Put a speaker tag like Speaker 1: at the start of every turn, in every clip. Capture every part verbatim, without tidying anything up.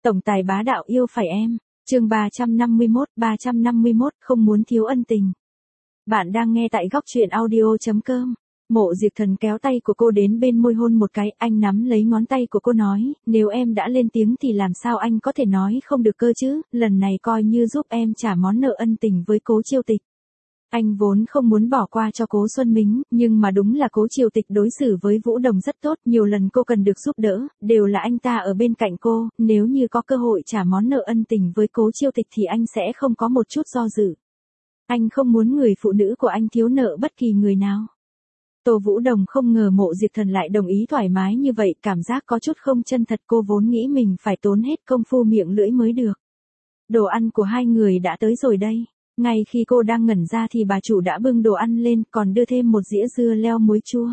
Speaker 1: Tổng tài bá đạo yêu phải em. Chương ba trăm năm mươi mốt, ba trăm năm mươi mốt không muốn thiếu ân tình. Bạn đang nghe tại góc truyện audio chấm com. Mộ Diệp Thần kéo tay của cô đến bên môi hôn một cái, anh nắm lấy ngón tay của cô nói, nếu em đã lên tiếng thì làm sao anh có thể nói không được cơ chứ, lần này coi như giúp em trả món nợ ân tình với Cố Chiêu Tịch. Anh vốn không muốn bỏ qua cho Cố Xuân Mính, nhưng mà đúng là Cố Chiêu Tịch đối xử với Vũ Đồng rất tốt, nhiều lần cô cần được giúp đỡ, đều là anh ta ở bên cạnh cô, nếu như có cơ hội trả món nợ ân tình với Cố Chiêu Tịch thì anh sẽ không có một chút do dự. Anh không muốn người phụ nữ của anh thiếu nợ bất kỳ người nào. Tô Vũ Đồng không ngờ Mộ Diệp Thần lại đồng ý thoải mái như vậy, cảm giác có chút không chân thật, cô vốn nghĩ mình phải tốn hết công phu miệng lưỡi mới được. Đồ ăn của hai người đã tới rồi đây. Ngay khi cô đang ngẩn ra thì bà chủ đã bưng đồ ăn lên, còn đưa thêm một dĩa dưa leo muối chua.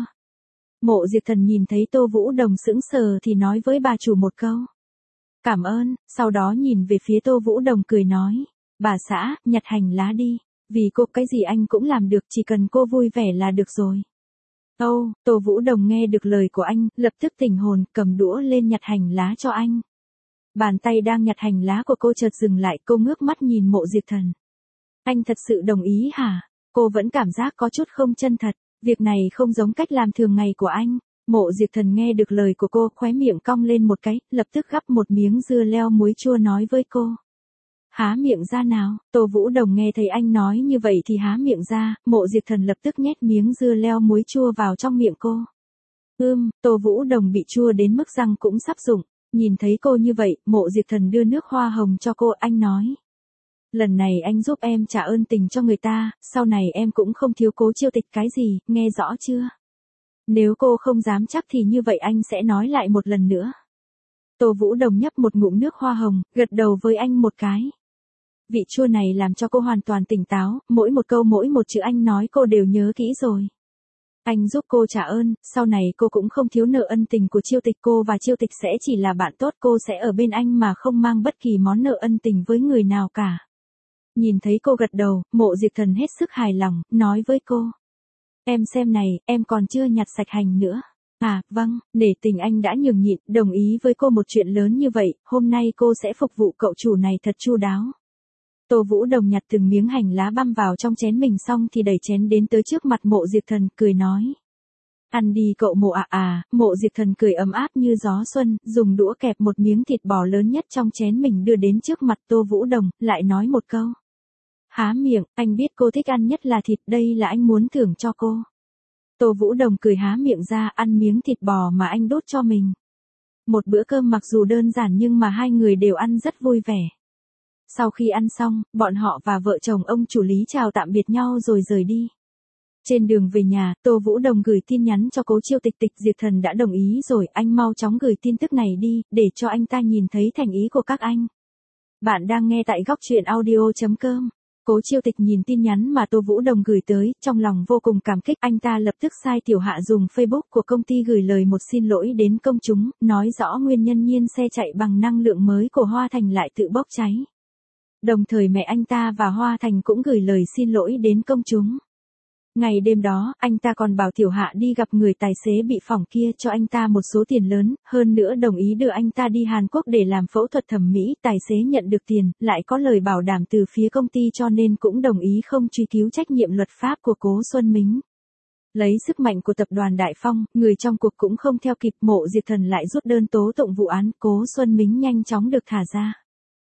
Speaker 1: Mộ Diệp Thần nhìn thấy Tô Vũ Đồng sững sờ thì nói với bà chủ một câu. Cảm ơn, sau đó nhìn về phía Tô Vũ Đồng cười nói. Bà xã, nhặt hành lá đi. Vì cô cái gì anh cũng làm được, chỉ cần cô vui vẻ là được rồi. Âu, oh, Tô Vũ Đồng nghe được lời của anh, lập tức tỉnh hồn, cầm đũa lên nhặt hành lá cho anh. Bàn tay đang nhặt hành lá của cô chợt dừng lại, cô ngước mắt nhìn Mộ Diệp Thần. Anh thật sự đồng ý hả? Cô vẫn cảm giác có chút không chân thật, việc này không giống cách làm thường ngày của anh. Mộ Diệp Thần nghe được lời của cô, khóe miệng cong lên một cái, lập tức gắp một miếng dưa leo muối chua nói với cô. Há miệng ra nào, Tô Vũ Đồng nghe thấy anh nói như vậy thì há miệng ra, Mộ Diệp Thần lập tức nhét miếng dưa leo muối chua vào trong miệng cô. Ưm, Tô Vũ Đồng bị chua đến mức răng cũng sắp rụng, nhìn thấy cô như vậy, Mộ Diệp Thần đưa nước hoa hồng cho cô, anh nói. Lần này anh giúp em trả ơn tình cho người ta, sau này em cũng không thiếu Cố Chiêu Tịch cái gì, nghe rõ chưa? Nếu cô không dám chắc thì như vậy anh sẽ nói lại một lần nữa. Tô Vũ Đồng nhấp một ngụm nước hoa hồng, gật đầu với anh một cái. Vị chua này làm cho cô hoàn toàn tỉnh táo, mỗi một câu mỗi một chữ anh nói cô đều nhớ kỹ rồi. Anh giúp cô trả ơn, sau này cô cũng không thiếu nợ ân tình của Chiêu Tịch, cô và Chiêu Tịch sẽ chỉ là bạn tốt, cô sẽ ở bên anh mà không mang bất kỳ món nợ ân tình với người nào cả. Nhìn thấy cô gật đầu, Mộ Diệp Thần hết sức hài lòng, nói với cô. Em xem này, em còn chưa nhặt sạch hành nữa. À, vâng, nể tình anh đã nhường nhịn, đồng ý với cô một chuyện lớn như vậy, hôm nay cô sẽ phục vụ cậu chủ này thật chu đáo. Tô Vũ Đồng nhặt từng miếng hành lá băm vào trong chén mình xong thì đẩy chén đến tới trước mặt Mộ Diệp Thần, cười nói. Ăn đi cậu Mộ ạ. À, à, Mộ Diệp Thần cười ấm áp như gió xuân, dùng đũa kẹp một miếng thịt bò lớn nhất trong chén mình đưa đến trước mặt Tô Vũ Đồng, lại nói một câu. Há miệng, anh biết cô thích ăn nhất là thịt, đây là anh muốn thưởng cho cô. Tô Vũ Đồng cười há miệng ra, ăn miếng thịt bò mà anh đốt cho mình. Một bữa cơm mặc dù đơn giản nhưng mà hai người đều ăn rất vui vẻ. Sau khi ăn xong, bọn họ và vợ chồng ông chủ Lý chào tạm biệt nhau rồi rời đi. Trên đường về nhà, Tô Vũ Đồng gửi tin nhắn cho Cố Chiêu Tịch. Tịch Diệp Thần đã đồng ý rồi, anh mau chóng gửi tin tức này đi, để cho anh ta nhìn thấy thành ý của các anh. Bạn đang nghe tại góc truyện audio chấm com. Cố Chiêu Tịch nhìn tin nhắn mà Tô Vũ Đồng gửi tới, trong lòng vô cùng cảm kích, anh ta lập tức sai Tiểu Hạ dùng Facebook của công ty gửi lời một xin lỗi đến công chúng, nói rõ nguyên nhân nhiên xe chạy bằng năng lượng mới của Hoa Thành lại tự bốc cháy. Đồng thời mẹ anh ta và Hoa Thành cũng gửi lời xin lỗi đến công chúng. Ngày đêm đó, anh ta còn bảo Tiểu Hạ đi gặp người tài xế bị phỏng kia cho anh ta một số tiền lớn, hơn nữa đồng ý đưa anh ta đi Hàn Quốc để làm phẫu thuật thẩm mỹ, tài xế nhận được tiền, lại có lời bảo đảm từ phía công ty cho nên cũng đồng ý không truy cứu trách nhiệm luật pháp của Cố Xuân Mính. Lấy sức mạnh của tập đoàn Đại Phong, người trong cuộc cũng không theo kịp, Mộ Diệp Thần lại rút đơn tố tụng vụ án, Cố Xuân Mính nhanh chóng được thả ra.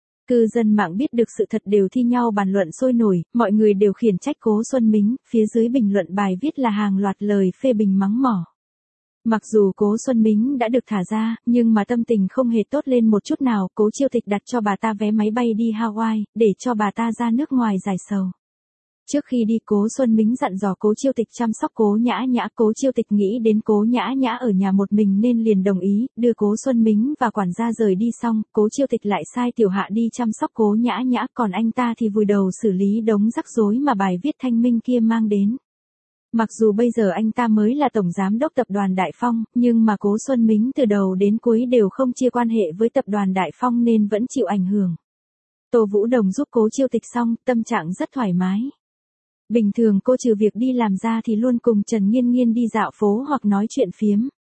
Speaker 1: Cư dân mạng biết được sự thật đều thi nhau bàn luận sôi nổi, mọi người đều khiển trách Cố Xuân Mính, phía dưới bình luận bài viết là hàng loạt lời phê bình mắng mỏ. Mặc dù Cố Xuân Mính đã được thả ra, nhưng mà tâm tình không hề tốt lên một chút nào, Cố Chiêu Tịch đặt cho bà ta vé máy bay đi Hawaii, để cho bà ta ra nước ngoài giải sầu. Trước khi đi Cố Xuân Mính dặn dò Cố Chiêu Tịch chăm sóc Cố Nhã Nhã, Cố Chiêu Tịch nghĩ đến Cố Nhã Nhã ở nhà một mình nên liền đồng ý, đưa Cố Xuân Mính và quản gia rời đi xong, Cố Chiêu Tịch lại sai Tiểu Hạ đi chăm sóc Cố Nhã Nhã, còn anh ta thì vùi đầu xử lý đống rắc rối mà bài viết thanh minh kia mang đến. Mặc dù bây giờ anh ta mới là tổng giám đốc tập đoàn Đại Phong, nhưng mà Cố Xuân Mính từ đầu đến cuối đều không chia quan hệ với tập đoàn Đại Phong nên vẫn chịu ảnh hưởng. Tô Vũ Đồng giúp Cố Chiêu Tịch xong, tâm trạng rất thoải mái. Bình thường cô trừ việc đi làm ra thì luôn cùng Trần Nghiên Nghiên đi dạo phố hoặc nói chuyện phiếm.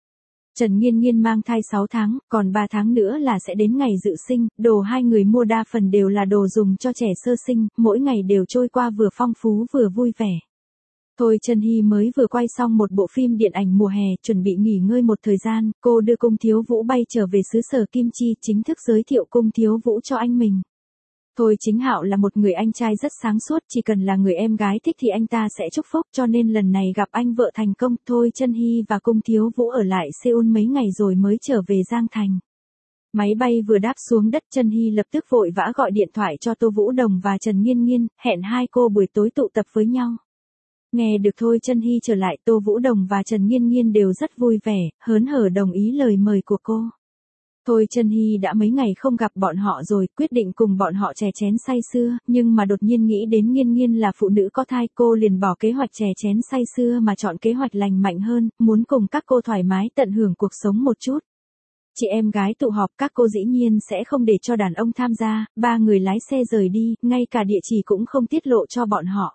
Speaker 1: Trần Nghiên Nghiên mang thai sáu tháng, còn ba tháng nữa là sẽ đến ngày dự sinh, đồ hai người mua đa phần đều là đồ dùng cho trẻ sơ sinh, mỗi ngày đều trôi qua vừa phong phú vừa vui vẻ. Thôi Chân Hy mới vừa quay xong một bộ phim điện ảnh mùa hè, chuẩn bị nghỉ ngơi một thời gian, cô đưa Cung Thiếu Vũ bay trở về xứ sở Kim Chi, chính thức giới thiệu Cung Thiếu Vũ cho anh mình. Thôi Chính Hạo là một người anh trai rất sáng suốt, chỉ cần là người em gái thích thì anh ta sẽ chúc phúc, cho nên lần này gặp anh vợ thành công, Thôi Chân Hy và Cung Thiếu Vũ ở lại Seoul mấy ngày rồi mới trở về Giang Thành. Máy bay vừa đáp xuống đất, Chân Hy lập tức vội vã gọi điện thoại cho Tô Vũ Đồng và Trần Nghiên Nghiên, hẹn hai cô buổi tối tụ tập với nhau. Nghe được Thôi Chân Hy trở lại, Tô Vũ Đồng và Trần Nghiên Nghiên đều rất vui vẻ, hớn hở đồng ý lời mời của cô. Thôi Chân Hy đã mấy ngày không gặp bọn họ rồi, quyết định cùng bọn họ chè chén say sưa, nhưng mà đột nhiên nghĩ đến Nghiên Nghiên là phụ nữ có thai, cô liền bỏ kế hoạch chè chén say sưa mà chọn kế hoạch lành mạnh hơn, muốn cùng các cô thoải mái tận hưởng cuộc sống một chút. Chị em gái tụ họp, các cô dĩ nhiên sẽ không để cho đàn ông tham gia, ba người lái xe rời đi, ngay cả địa chỉ cũng không tiết lộ cho bọn họ.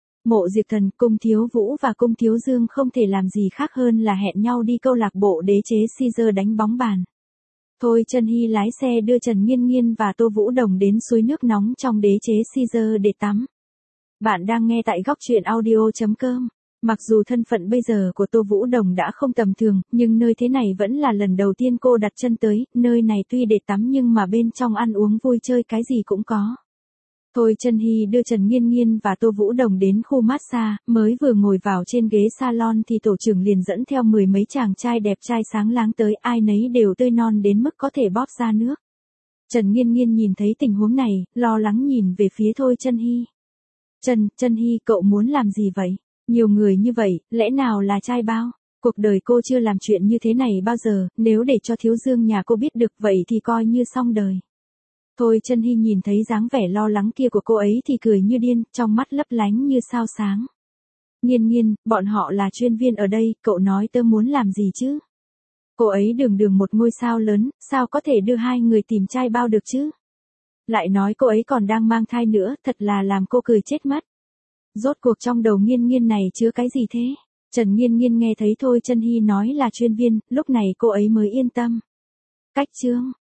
Speaker 1: Mộ Diệp Thần, Cung Thiếu Vũ và Cung Thiếu Dương không thể làm gì khác hơn là hẹn nhau đi câu lạc bộ đế chế Caesar đánh bóng bàn. Thôi Chân Hy lái xe đưa Trần Nghiên Nghiên và Tô Vũ Đồng đến suối nước nóng trong đế chế Caesar để tắm. Bạn đang nghe tại góc truyện audio chấm com. Mặc dù thân phận bây giờ của Tô Vũ Đồng đã không tầm thường, nhưng nơi thế này vẫn là lần đầu tiên cô đặt chân tới, nơi này tuy để tắm nhưng mà bên trong ăn uống vui chơi cái gì cũng có. Thôi Chân Hy đưa Trần Nghiên Nghiên và Tô Vũ Đồng đến khu massage, mới vừa ngồi vào trên ghế salon thì tổ trưởng liền dẫn theo mười mấy chàng trai đẹp trai sáng láng tới, ai nấy đều tươi non đến mức có thể bóp ra nước. Trần Nghiên Nghiên nhìn thấy tình huống này, lo lắng nhìn về phía Thôi Chân Hy. Trần, Chân Hy, cậu muốn làm gì vậy? Nhiều người như vậy, lẽ nào là trai bao? Cuộc đời cô chưa làm chuyện như thế này bao giờ, nếu để cho Thiếu Dương nhà cô biết được vậy thì coi như xong đời. Thôi Chân Hy nhìn thấy dáng vẻ lo lắng kia của cô ấy thì cười như điên, trong mắt lấp lánh như sao sáng. Nghiên Nghiên, bọn họ là chuyên viên ở đây, cậu nói tớ muốn làm gì chứ? Cô ấy đường đường một ngôi sao lớn, sao có thể đưa hai người tìm trai bao được chứ? Lại nói cô ấy còn đang mang thai nữa, thật là làm cô cười chết mất. Rốt cuộc trong đầu Nghiên Nghiên này chứa cái gì thế? Trần Nghiên Nghiên nghe thấy Thôi Chân Hy nói là chuyên viên, lúc này cô ấy mới yên tâm. Cách chương